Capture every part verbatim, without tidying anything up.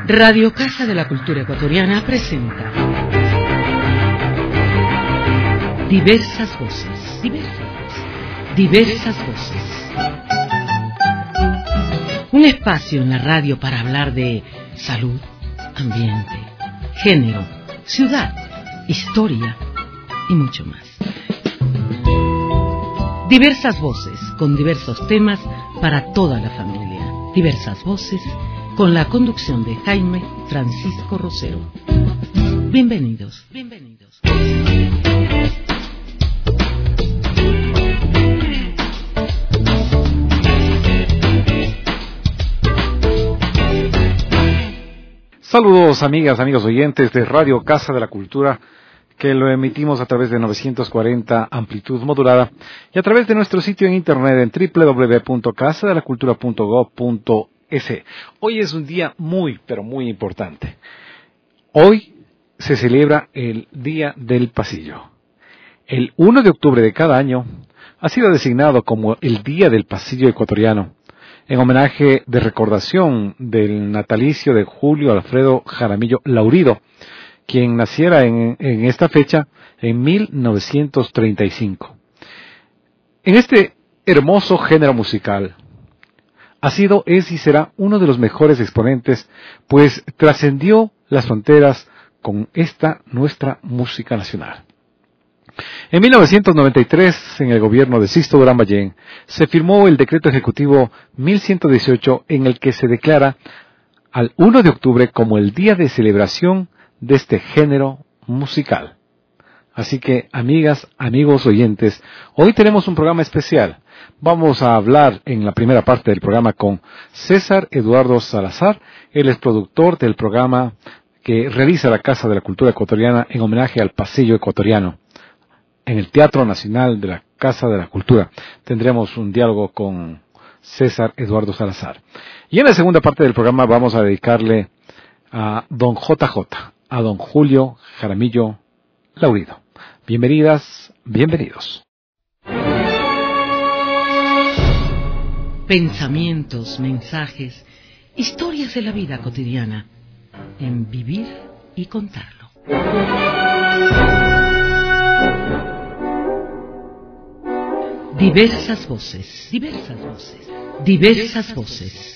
Radio Casa de la Cultura Ecuatoriana presenta Diversas Voces. Diversas, diversas voces. Un espacio en la radio para hablar de salud, ambiente, género, ciudad, historia y mucho más. Diversas voces con diversos temas para toda la familia. Diversas voces con la conducción de Jaime Francisco Rosero. Bienvenidos, bienvenidos. Saludos amigas, amigos oyentes de Radio Casa de la Cultura, que lo emitimos a través de novecientos cuarenta amplitud modulada y a través de nuestro sitio en internet en doble u doble u doble u punto casa de la cultura punto gob punto es. Hoy es un día muy, pero muy importante. Hoy se celebra el Día del Pasillo. El primero de octubre de cada año ha sido designado como el Día del Pasillo Ecuatoriano, en homenaje de recordación del natalicio de Julio Alfredo Jaramillo Laurido, quien naciera en, en esta fecha en mil novecientos treinta y cinco. En este hermoso género musical, ha sido, es y será uno de los mejores exponentes, pues trascendió las fronteras con esta nuestra música nacional. En mil novecientos noventa y tres, en el gobierno de Sisto Durán Ballén, se firmó el decreto ejecutivo mil ciento dieciocho, en el que se declara al primero de octubre como el día de celebración de este género musical. Así que, amigas, amigos oyentes, hoy tenemos un programa especial. Vamos a hablar en la primera parte del programa con César Eduardo Salazar. Él es productor del programa que realiza la Casa de la Cultura Ecuatoriana en homenaje al Pasillo Ecuatoriano, en el Teatro Nacional de la Casa de la Cultura. Tendremos un diálogo con César Eduardo Salazar. Y en la segunda parte del programa vamos a dedicarle a don J J, a don Julio Jaramillo Laurido. Bienvenidas, bienvenidos. Pensamientos, mensajes, historias de la vida cotidiana, en Vivir y Contarlo. Diversas voces, diversas voces, diversas voces.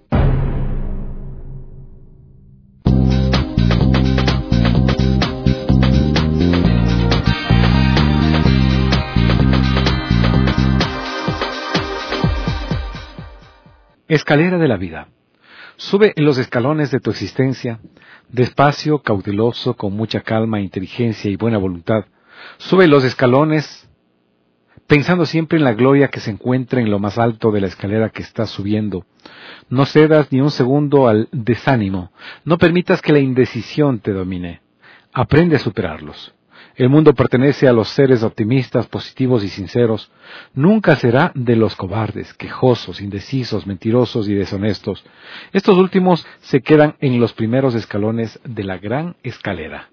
Escalera de la vida. Sube en los escalones de tu existencia, despacio, cauteloso, con mucha calma, inteligencia y buena voluntad. Sube los escalones pensando siempre en la gloria que se encuentra en lo más alto de la escalera que estás subiendo. No cedas ni un segundo al desánimo. No permitas que la indecisión te domine. Aprende a superarlos. El mundo pertenece a los seres optimistas, positivos y sinceros. Nunca será de los cobardes, quejosos, indecisos, mentirosos y deshonestos. Estos últimos se quedan en los primeros escalones de la gran escalera.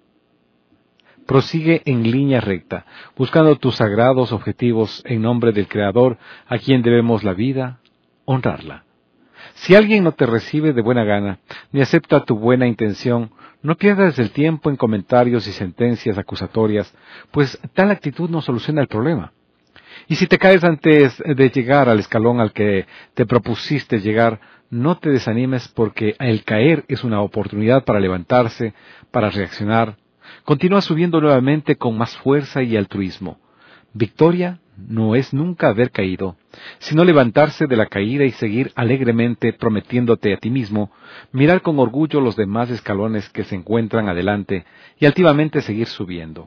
Prosigue en línea recta, buscando tus sagrados objetivos en nombre del Creador, a quien debemos la vida, honrarla. Si alguien no te recibe de buena gana, ni acepta tu buena intención, no pierdas el tiempo en comentarios y sentencias acusatorias, pues tal actitud no soluciona el problema. Y si te caes antes de llegar al escalón al que te propusiste llegar, no te desanimes, porque el caer es una oportunidad para levantarse, para reaccionar. Continúa subiendo nuevamente con más fuerza y altruismo. Victoria no es nunca haber caído, sino levantarse de la caída y seguir alegremente prometiéndote a ti mismo, mirar con orgullo los demás escalones que se encuentran adelante y altivamente seguir subiendo.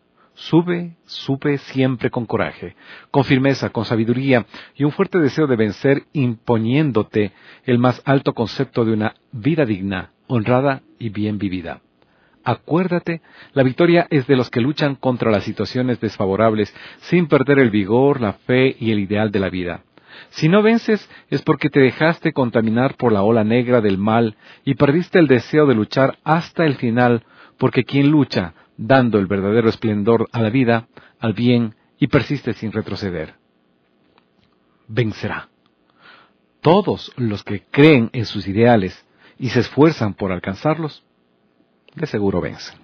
Sube, sube siempre con coraje, con firmeza, con sabiduría y un fuerte deseo de vencer, imponiéndote el más alto concepto de una vida digna, honrada y bien vivida. Acuérdate, la victoria es de los que luchan contra las situaciones desfavorables sin perder el vigor, la fe y el ideal de la vida. Si no vences es porque te dejaste contaminar por la ola negra del mal y perdiste el deseo de luchar hasta el final, porque quien lucha, dando el verdadero esplendor a la vida, al bien, y persiste sin retroceder, vencerá. Todos los que creen en sus ideales y se esfuerzan por alcanzarlos, de seguro vencen.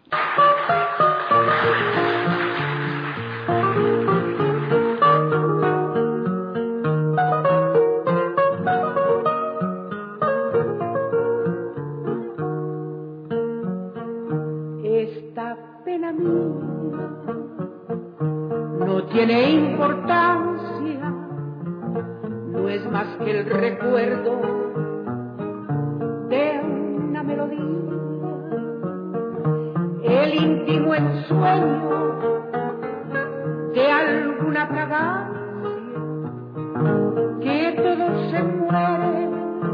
Esta pena mía no tiene importancia, no es más que el recuerdo de una melodía, el íntimo ensueño de alguna fragancia, que todo se muere,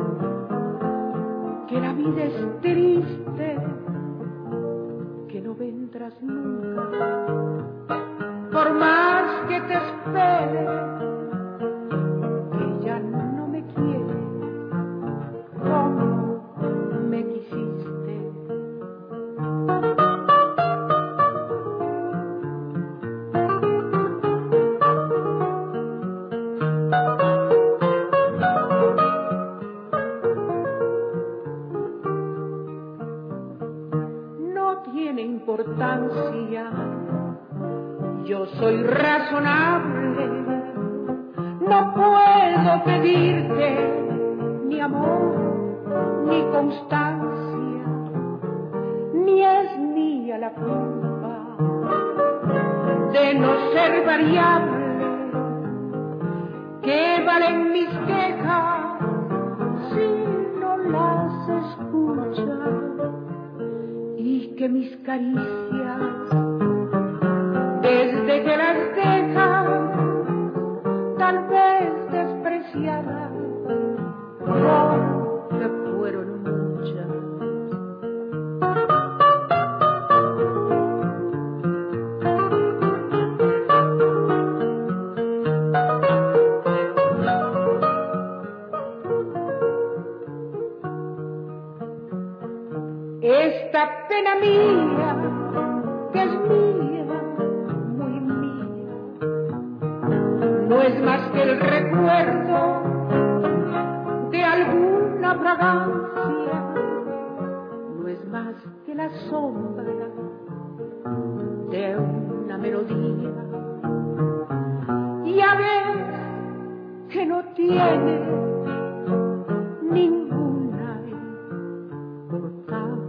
que la vida es triste, que no vendrás nunca, por más que te espere, que ya no me quiere como me quisiste. No tiene importancia, yo soy razonable, no puedo pedirte ni amor ni constancia, ni es mía la culpa de no ser variable. ¿Qué valen mis quejas si no las escuchas? Y que mis caricias, desde que las dejas, tal vez despreciadas, porque fueron muchas. Esta pena mía, que es mía, muy mía, no es más que el recuerdo de alguna fragancia, no es más que la sombra de una melodía, y a ver que no tiene ninguna importancia.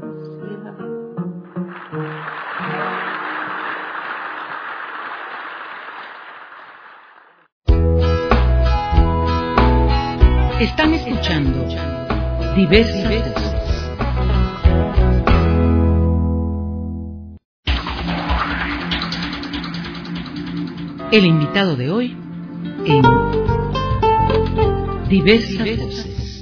Están escuchando Diversas Voces. El invitado de hoy en Diversas Voces.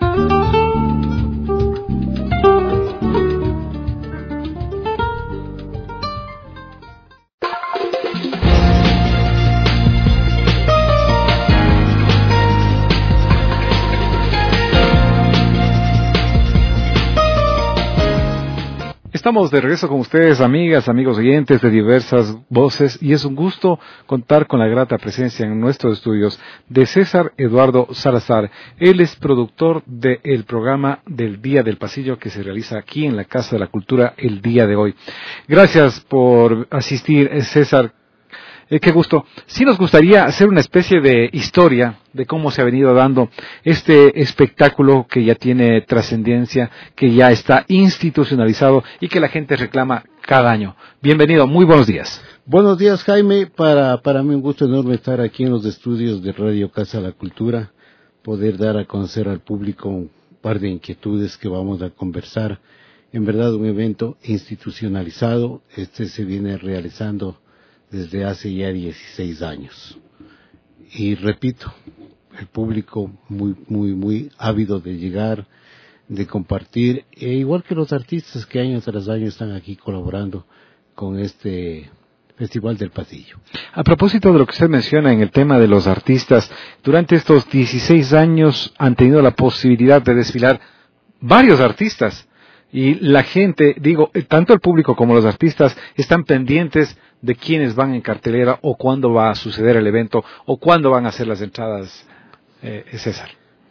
Estamos de regreso con ustedes, amigas, amigos oyentes de Diversas Voces, y es un gusto contar con la grata presencia en nuestros estudios de César Eduardo Salazar. Él es productor del programa del Día del Pasillo que se realiza aquí en la Casa de la Cultura el día de hoy. Gracias por asistir, César. Eh, qué gusto. Sí nos gustaría hacer una especie de historia de cómo se ha venido dando este espectáculo que ya tiene trascendencia, que ya está institucionalizado y que la gente reclama cada año. Bienvenido, muy buenos días. Buenos días, Jaime. Para, para mí un gusto enorme estar aquí en los estudios de Radio Casa de la Cultura, poder dar a conocer al público un par de inquietudes que vamos a conversar. En verdad, un evento institucionalizado. Este se viene realizando desde hace ya dieciséis años. Y repito, el público muy, muy, muy ávido de llegar, de compartir, e igual que los artistas que año tras año están aquí colaborando con este Festival del Pasillo. A propósito de lo que usted menciona en el tema de los artistas, durante estos dieciséis años han tenido la posibilidad de desfilar varios artistas. Y la gente, digo, tanto el público como los artistas están pendientes de quiénes van en cartelera o cuándo va a suceder el evento o cuándo van a ser las entradas, eh, César.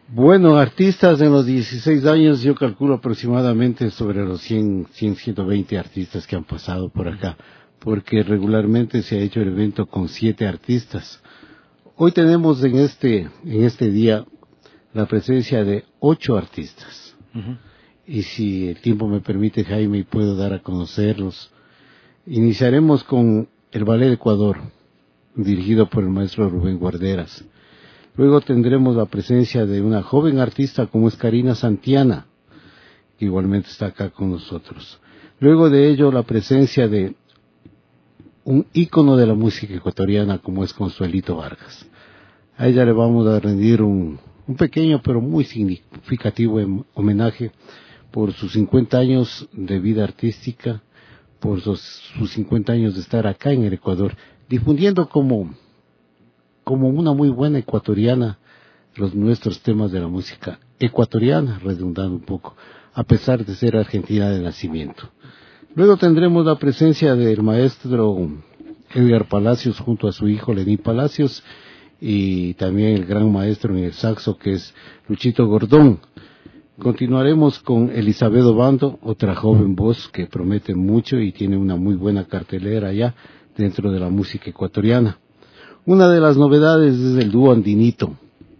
Bueno, artistas en los dieciséis años, yo calculo aproximadamente sobre los cien, cien, ciento veinte artistas que han pasado por acá, porque regularmente se ha hecho el evento con siete artistas. Hoy tenemos en este, en este día la presencia de ocho artistas. Uh-huh. Y si el tiempo me permite, Jaime, y puedo dar a conocerlos, iniciaremos con el Ballet Ecuador, dirigido por el maestro Rubén Guarderas. Luego tendremos la presencia de una joven artista como es Karina Santiana, que igualmente está acá con nosotros. Luego de ello, la presencia de un ícono de la música ecuatoriana como es Consuelito Vargas. A ella le vamos a rendir un, un pequeño pero muy significativo homenaje por sus cincuenta años de vida artística, por sus, sus cincuenta años de estar acá en el Ecuador, difundiendo como, como una muy buena ecuatoriana los nuestros temas de la música ecuatoriana, redundando un poco, a pesar de ser argentina de nacimiento. Luego tendremos la presencia del maestro Edgar Palacios junto a su hijo Lenín Palacios y también el gran maestro en el saxo que es Luchito Gordón. Continuaremos con Elizabeth Obando, otra joven voz que promete mucho y tiene una muy buena cartelera ya dentro de la música ecuatoriana. Una de las novedades es el dúo Andinito,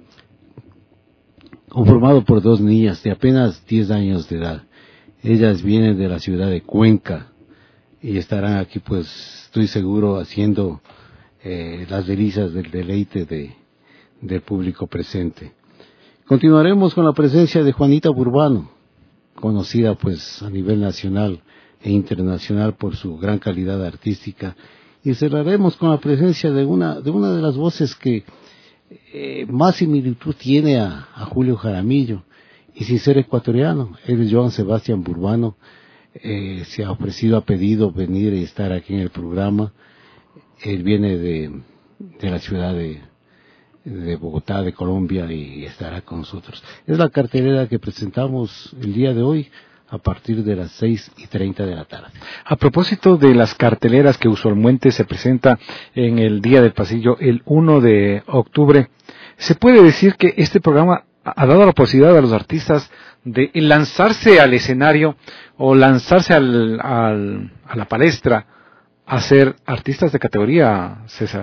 conformado por dos niñas de apenas diez años de edad. Ellas vienen de la ciudad de Cuenca y estarán aquí, pues, estoy seguro, haciendo eh, las delicias del deleite de, del público presente. Continuaremos con la presencia de Juanita Burbano, conocida pues a nivel nacional e internacional por su gran calidad artística, y cerraremos con la presencia de una de una de las voces que eh, más similitud tiene a, a Julio Jaramillo, y sin ser ecuatoriano. Él es Joan Sebastián Burbano, eh, se ha ofrecido, ha pedido venir y estar aquí en el programa. Él viene de, de la ciudad de de Bogotá, de Colombia, y estará con nosotros. Es la cartelera que presentamos el día de hoy a partir de las seis y treinta de la tarde. A propósito de las carteleras que usualmente se presenta en el Día del Pasillo, el primero de octubre, ¿se puede decir que este programa ha dado la posibilidad a los artistas de lanzarse al escenario o lanzarse al, al, a la palestra a ser artistas de categoría, César?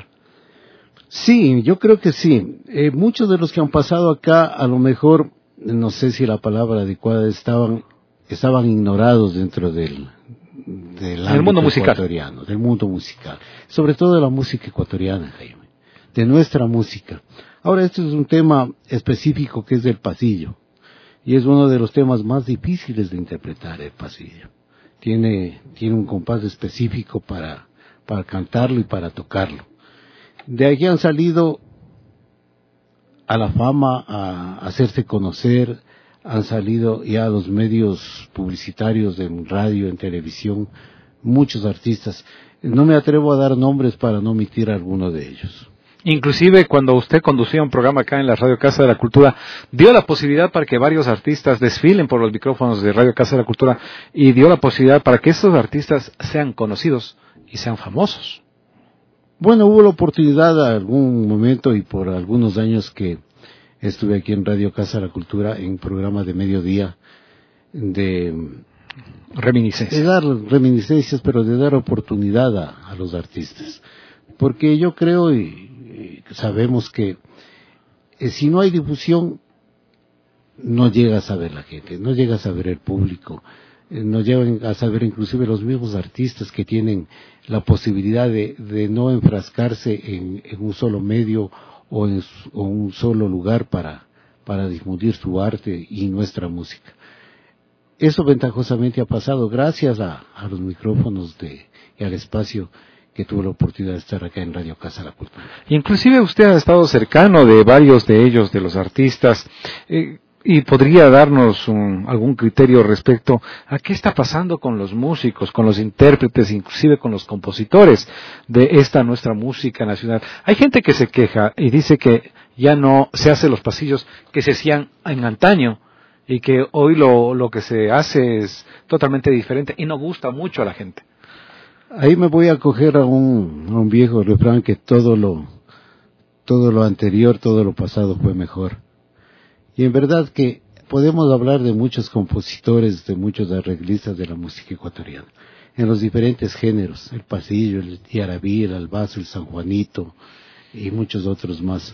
Sí, yo creo que sí. Eh, muchos de los que han pasado acá, a lo mejor, no sé si la palabra adecuada, estaban estaban ignorados dentro del, del ámbito mundo musical. ecuatoriano, del mundo musical, sobre todo de la música ecuatoriana, Jaime, de nuestra música. Ahora, este es un tema específico que es del pasillo, y es uno de los temas más difíciles de interpretar, el pasillo. Tiene, tiene un compás específico para, para cantarlo y para tocarlo. De aquí han salido a la fama, a hacerse conocer, han salido ya a los medios publicitarios de radio, en televisión, muchos artistas. No me atrevo a dar nombres para no omitir a alguno de ellos. Inclusive cuando usted conducía un programa acá en la Radio Casa de la Cultura, dio la posibilidad para que varios artistas desfilen por los micrófonos de Radio Casa de la Cultura y dio la posibilidad para que estos artistas sean conocidos y sean famosos. Bueno, hubo la oportunidad a algún momento y por algunos años que estuve aquí en Radio Casa de la Cultura en un programa de mediodía de reminiscencias, de dar reminiscencias, pero de dar oportunidad a, a los artistas, porque yo creo y, y sabemos que eh, si no hay difusión no llega a saber la gente, no llega a saber el público, eh, no llegan a saber inclusive los mismos artistas que tienen la posibilidad de, de no enfrascarse en, en un solo medio o en o un solo lugar para, para difundir su arte y nuestra música. Eso ventajosamente ha pasado gracias a, a los micrófonos de, y al espacio que tuve la oportunidad de estar acá en Radio Casa de la Cultura. Inclusive usted ha estado cercano de varios de ellos, de los artistas, eh, y podría darnos un, algún criterio respecto a qué está pasando con los músicos, con los intérpretes, inclusive con los compositores de esta nuestra música nacional. Hay gente que se queja y dice que ya no se hace los pasillos que se hacían en antaño y que hoy lo, lo que se hace es totalmente diferente y no gusta mucho a la gente. Ahí me voy a acoger a un, a un viejo refrán que todo lo, todo lo anterior, todo lo pasado fue mejor. Y en verdad que podemos hablar de muchos compositores, de muchos arreglistas de la música ecuatoriana, en los diferentes géneros, el pasillo, el yarabí, el albazo, el San Juanito y muchos otros más.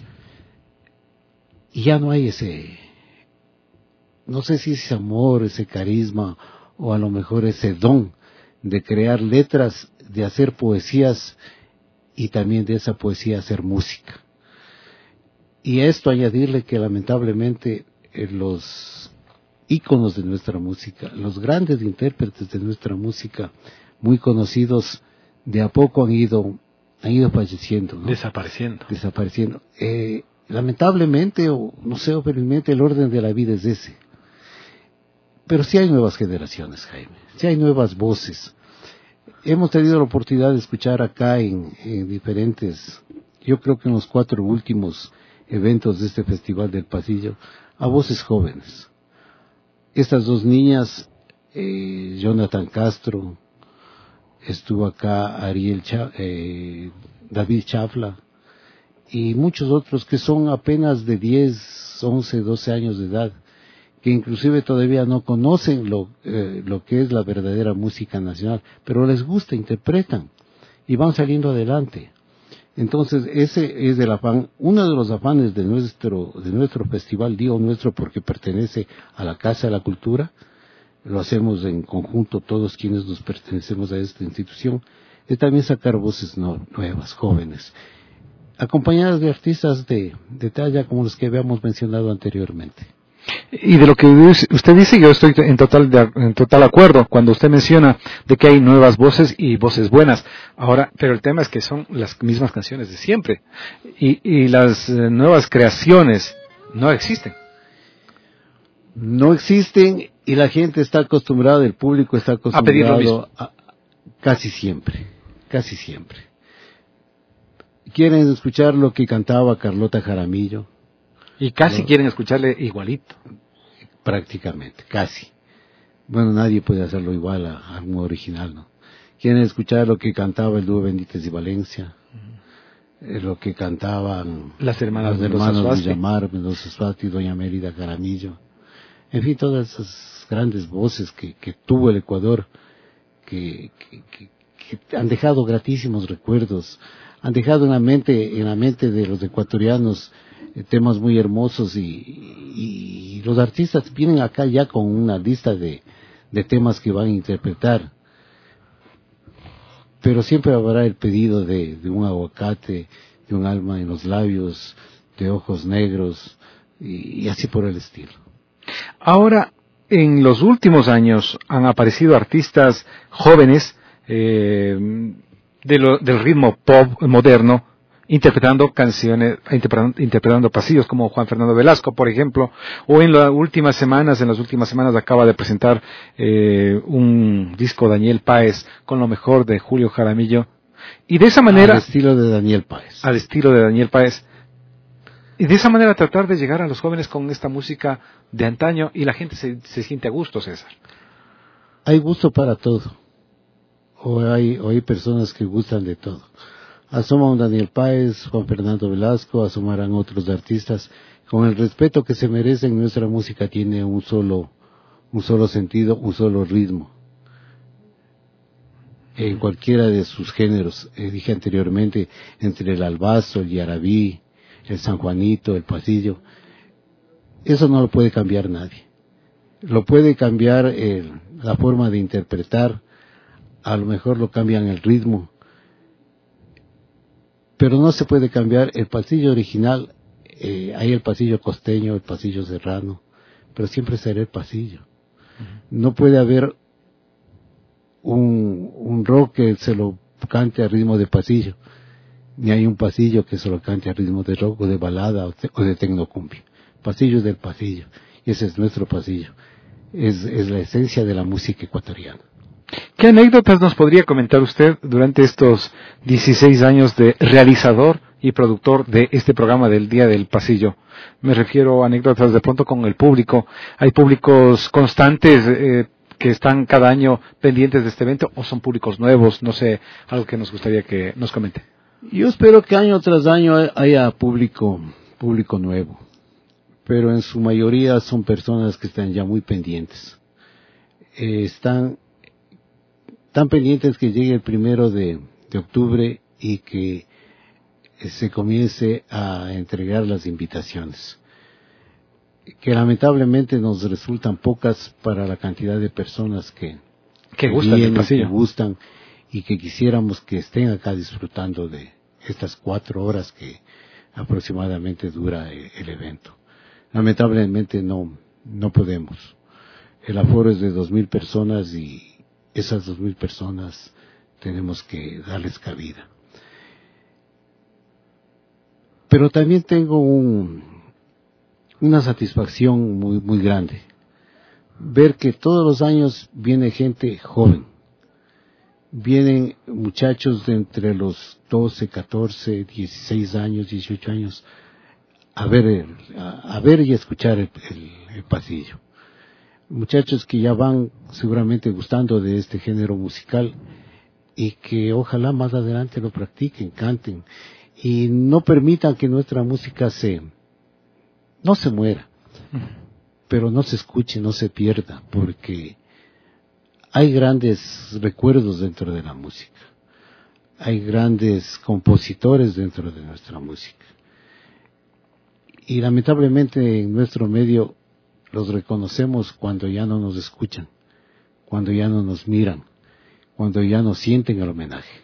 Y ya no hay ese, no sé si ese amor, ese carisma, o a lo mejor ese don de crear letras, de hacer poesías y también de esa poesía hacer música. Y a esto añadirle que lamentablemente eh, los íconos de nuestra música, los grandes intérpretes de nuestra música, muy conocidos, de a poco han ido, han ido falleciendo, ¿no? Desapareciendo. Desapareciendo. Eh, lamentablemente, o no sé, o felizmente, el orden de la vida es ese. Pero sí hay nuevas generaciones, Jaime, sí hay nuevas voces. Hemos tenido la oportunidad de escuchar acá en, en diferentes, yo creo que en los cuatro últimos eventos de este Festival del Pasillo, a voces jóvenes. Estas dos niñas, eh, Jonathan Castro, estuvo acá Ariel Cha, eh, David Chafla, y muchos otros que son apenas de diez, once, doce años de edad, que inclusive todavía no conocen lo, eh, lo que es la verdadera música nacional, pero les gusta, interpretan, y van saliendo adelante. Entonces, ese es el afán, uno de los afanes de nuestro, de nuestro festival, digo nuestro porque pertenece a la Casa de la Cultura, lo hacemos en conjunto todos quienes nos pertenecemos a esta institución, es también sacar voces no, nuevas, jóvenes, acompañadas de artistas de, de talla como los que habíamos mencionado anteriormente. Y de lo que usted dice, yo estoy en total de, en total acuerdo cuando usted menciona de que hay nuevas voces y voces buenas. Ahora, pero el tema es que son las mismas canciones de siempre y, y las eh, nuevas creaciones no existen. No existen y la gente está acostumbrada, el público está acostumbrado a pedir lo mismo. A, casi siempre, casi siempre. Quieren escuchar lo que cantaba Carlota Jaramillo. Y casi no, quieren escucharle igualito. Prácticamente, casi. Bueno, nadie puede hacerlo igual a, a un original, ¿no? Quieren escuchar lo que cantaba el dúo Benítez y Valencia, uh-huh. eh, lo que cantaban las hermanas, las hermanas Villamar, Mendoza Suárez y Doña Mérida Jaramillo. En fin, todas esas grandes voces que, que tuvo el Ecuador, que, que, que, que han dejado gratísimos recuerdos, han dejado en la mente, en la mente de los ecuatorianos temas muy hermosos y, y, y los artistas vienen acá ya con una lista de, de temas que van a interpretar, pero siempre habrá el pedido de, de un aguacate, de un alma en los labios, de ojos negros y, y así por el estilo. Ahora, en los últimos años han aparecido artistas jóvenes eh, de lo, del ritmo pop moderno, interpretando canciones, interpretando, interpretando pasillos como Juan Fernando Velasco, por ejemplo, o en las últimas semanas, en las últimas semanas acaba de presentar eh, un disco Daniel Páez con lo mejor de Julio Jaramillo, y de esa manera... Al estilo de Daniel Páez. Al estilo de Daniel Páez. Y de esa manera tratar de llegar a los jóvenes con esta música de antaño y la gente se, se siente a gusto, César. Hay gusto para todo. O hay, o hay personas que gustan de todo. Asoma un Daniel Páez, Juan Fernando Velasco, asomarán otros artistas. Con el respeto que se merecen, nuestra música tiene un solo, un solo sentido, un solo ritmo. En cualquiera de sus géneros, eh, dije anteriormente, entre el albazo, el yarabí, el San Juanito, el pasillo, eso no lo puede cambiar nadie. Lo puede cambiar eh, la forma de interpretar, a lo mejor lo cambian el ritmo, pero no se puede cambiar el pasillo original. Eh, hay el pasillo costeño, el pasillo serrano, pero siempre será el pasillo. Uh-huh. No puede haber un, un rock que se lo cante a ritmo de pasillo, ni hay un pasillo que se lo cante a ritmo de rock o de balada o, te, o de tecnocumbia. Pasillo es del pasillo, y ese es nuestro pasillo. Es, es la esencia de la música ecuatoriana. ¿Qué anécdotas nos podría comentar usted durante estos dieciséis años de realizador y productor de este programa del Día del Pasillo? Me refiero a anécdotas de pronto con el público. ¿Hay públicos constantes eh, que están cada año pendientes de este evento o son públicos nuevos? No sé, algo que nos gustaría que nos comente. Yo espero que año tras año haya público, público nuevo. pero en su mayoría son personas que están ya muy pendientes. Eh, están tan pendientes que llegue el primero de, de octubre y que se comience a entregar las invitaciones, que lamentablemente nos resultan pocas para la cantidad de personas que, que gustan, vienen, que gustan y que quisiéramos que estén acá disfrutando de estas cuatro horas que aproximadamente dura el, el evento. Lamentablemente no, no podemos. El aforo es de dos mil personas y esas dos mil personas tenemos que darles cabida. Pero también tengo un, una satisfacción muy, muy grande. Ver que todos los años viene gente joven. Vienen muchachos de entre los doce, catorce, dieciséis años, dieciocho años, a ver, a, a ver y a escuchar el, el, el pasillo. Muchachos que ya van seguramente gustando de este género musical y que ojalá más adelante lo practiquen, canten y no permitan que nuestra música se, no se muera, pero no se escuche, no se pierda, porque hay grandes recuerdos dentro de la música, hay grandes compositores dentro de nuestra música y lamentablemente en nuestro medio los reconocemos cuando ya no nos escuchan, cuando ya no nos miran, cuando ya no sienten el homenaje.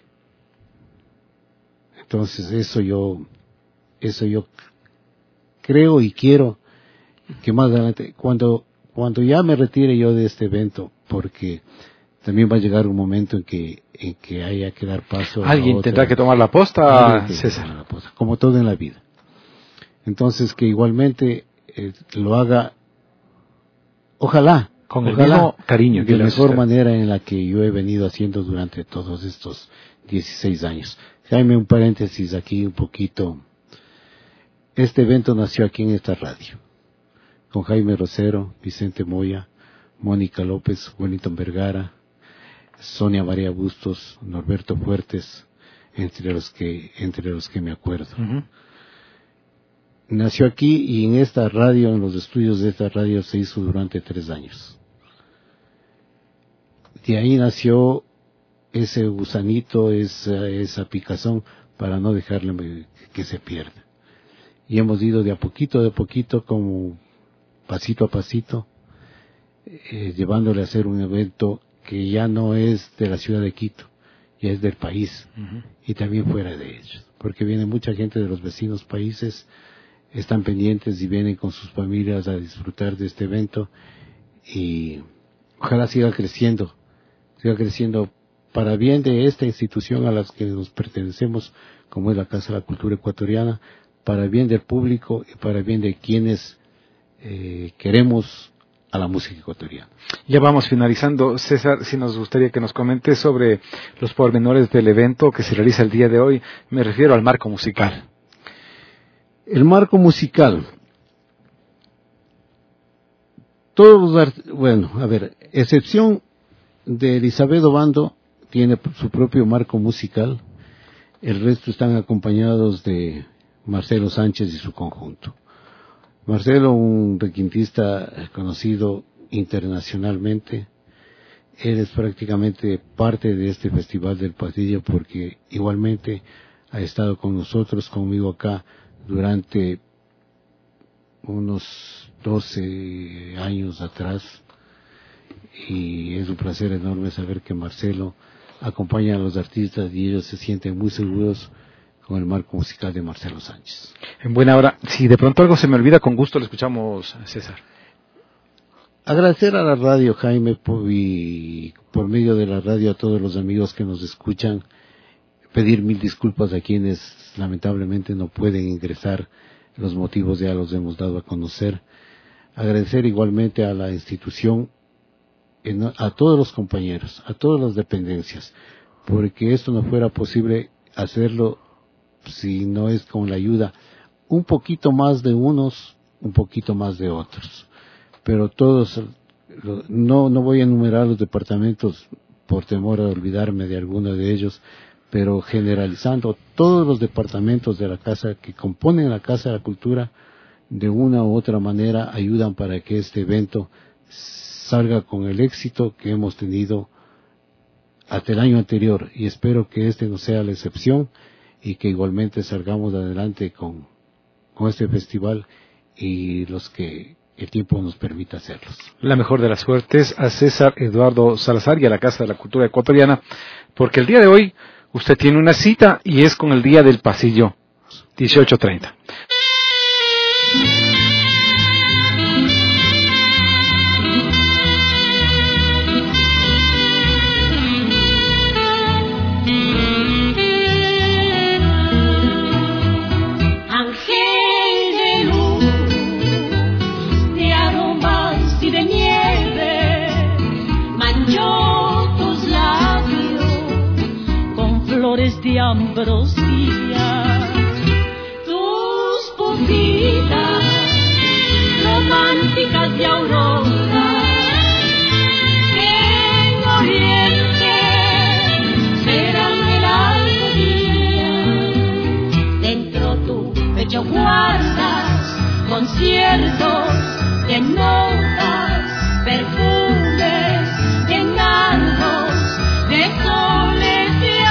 Entonces eso yo, eso yo creo y quiero que más adelante, cuando, cuando ya me retire yo de este evento, porque también va a llegar un momento en que, en que haya que dar paso a alguien otra, tendrá que tomar la posta, César. Tomar la posta, como todo en la vida. Entonces que igualmente eh, lo haga, ojalá, con el ojalá, mismo cariño, de la mejor manera en la que yo he venido haciendo durante todos estos dieciséis años. Jaime, un paréntesis aquí un poquito. Este evento nació aquí en esta radio, con Jaime Rosero, Vicente Moya, Mónica López, Wellington Vergara, Sonia María Bustos, Norberto Fuertes, entre los que, entre los que me acuerdo. Uh-huh. Nació aquí y en esta radio, en los estudios de esta radio se hizo durante tres años. De ahí nació ese gusanito, esa, esa picazón para no dejarle que se pierda. Y hemos ido de a poquito, de a poquito, como pasito a pasito, eh, llevándole a hacer un evento que ya no es de la ciudad de Quito, ya es del país, uh-huh. y también fuera de ellos, porque viene mucha gente de los vecinos países, están pendientes y vienen con sus familias a disfrutar de este evento, y ojalá siga creciendo, siga creciendo para bien de esta institución a la que nos pertenecemos, como es la Casa de la Cultura Ecuatoriana, para bien del público y para bien de quienes eh, queremos a la música ecuatoriana. Ya vamos finalizando. César, si nos gustaría que nos comente sobre los pormenores del evento que se realiza el día de hoy. Me refiero al marco musical. El marco musical. Todos los art- bueno, a ver, excepción de Elizabeth Obando, tiene su propio marco musical. El resto están acompañados de Marcelo Sánchez y su conjunto. Marcelo, un requintista conocido internacionalmente, él es prácticamente parte de este Festival del Pasillo porque igualmente ha estado con nosotros, conmigo acá, durante unos doce años atrás, y es un placer enorme saber que Marcelo acompaña a los artistas y ellos se sienten muy seguros con el marco musical de Marcelo Sánchez. En buena hora. Si de pronto algo se me olvida, con gusto lo escuchamos, César. Agradecer a la radio, Jaime, por, y por medio de la radio a todos los amigos que nos escuchan, pedir mil disculpas a quienes lamentablemente no pueden ingresar, los motivos ya los hemos dado a conocer. Agradecer igualmente a la institución, a todos los compañeros, a todas las dependencias, porque esto no fuera posible hacerlo si no es con la ayuda un poquito más de unos, un poquito más de otros. Pero todos, no, no voy a enumerar los departamentos por temor a olvidarme de alguno de ellos, pero generalizando todos los departamentos de la casa que componen la Casa de la Cultura, de una u otra manera ayudan para que este evento salga con el éxito que hemos tenido hasta el año anterior, y espero que este no sea la excepción y que igualmente salgamos adelante con, con este festival y los que el tiempo nos permita hacerlos. La mejor de las suertes a César Eduardo Salazar y a la Casa de la Cultura Ecuatoriana, porque el día de hoy usted tiene una cita y es con el Día del Pasillo, dieciocho treinta. De ambrosía, tus pupilas románticas de aurora, en oriente serán el alto día. Dentro tu pecho guardas conciertos de notas, perfumes de nardos, de soles de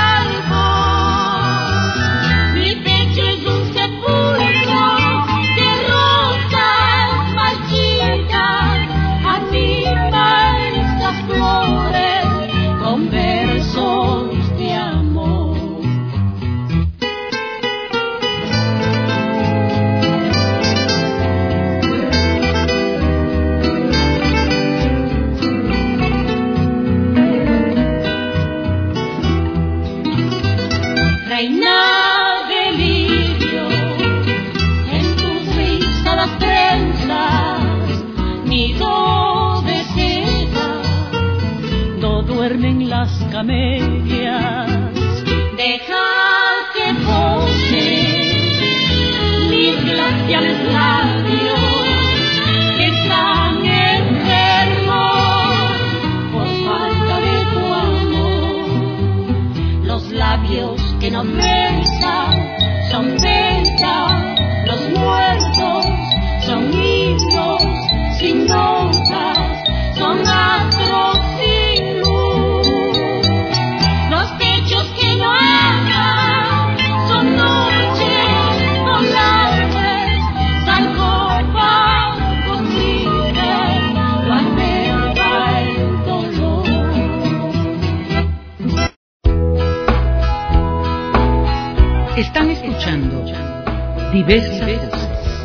camelias, deja que pose mis glaciales labios que están enfermos por falta de tu amor. Los labios que no besan son venta, los muertos son himnos sin notas, son astros sin luz. Están escuchando Diversas Voces.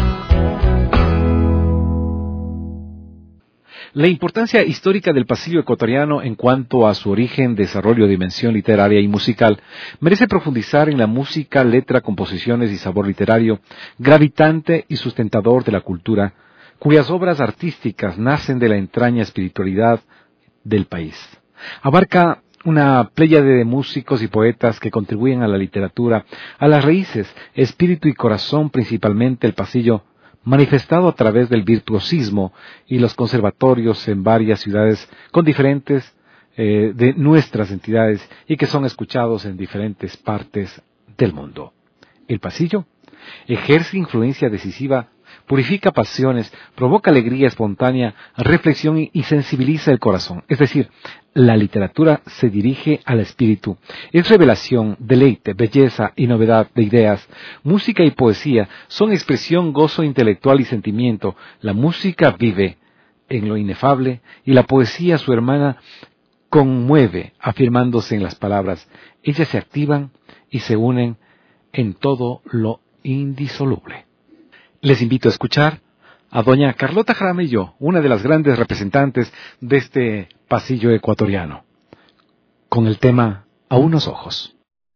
La importancia histórica del pasillo ecuatoriano en cuanto a su origen, desarrollo, dimensión literaria y musical merece profundizar en la música, letra, composiciones y sabor literario, gravitante y sustentador de la cultura, cuyas obras artísticas nacen de la entraña espiritualidad del país. Abarca una pléyade de músicos y poetas que contribuyen a la literatura, a las raíces, espíritu y corazón, principalmente el pasillo, manifestado a través del virtuosismo y los conservatorios en varias ciudades con diferentes eh, de nuestras entidades y que son escuchados en diferentes partes del mundo. El pasillo ejerce influencia decisiva, purifica pasiones, provoca alegría espontánea, reflexión y sensibiliza el corazón. Es decir, la literatura se dirige al espíritu. Es revelación, deleite, belleza y novedad de ideas. Música y poesía son expresión, gozo intelectual y sentimiento. La música vive en lo inefable y la poesía, su hermana, conmueve, afirmándose en las palabras. Ellas se activan y se unen en todo lo indisoluble. Les invito a escuchar a doña Carlota Jaramillo, una de las grandes representantes de este pasillo ecuatoriano, con el tema A unos ojos.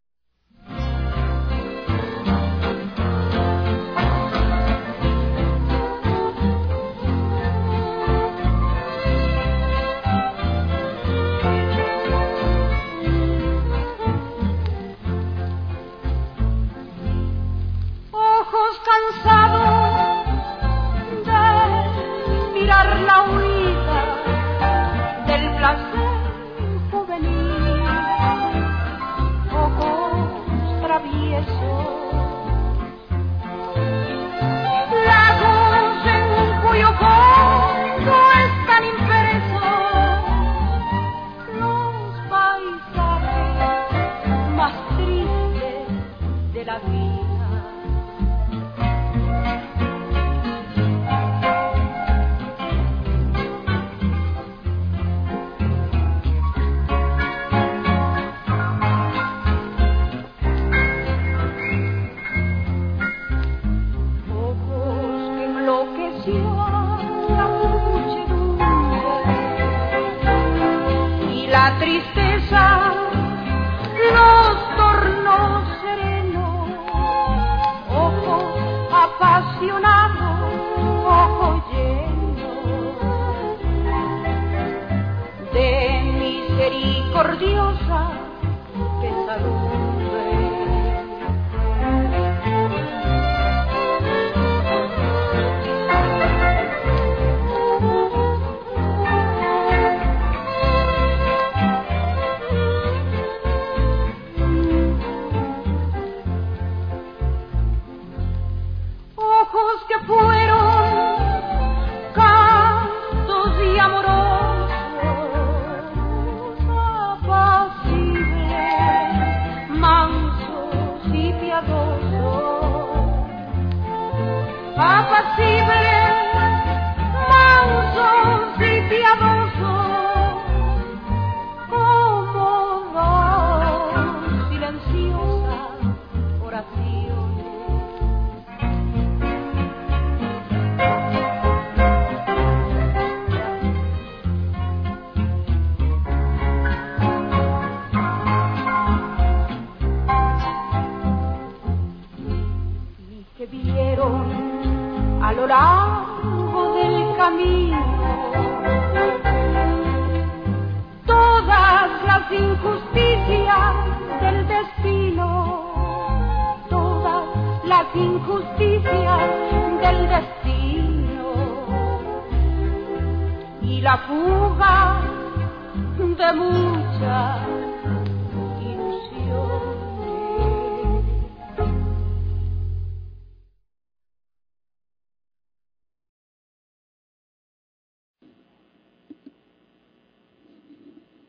Ojos cansados mirar la huida del placer juvenil, ojos traviesos, la misericordiosa pesadumbre. Ojos que fueron castos y amorosos, apacibles, mansos y piadosos, apacibles, mansos y piadosos, como dos silenciosas oraciones. Que vieron a lo largo del camino todas las injusticias del destino, todas las injusticias del destino, y la fuga de muchas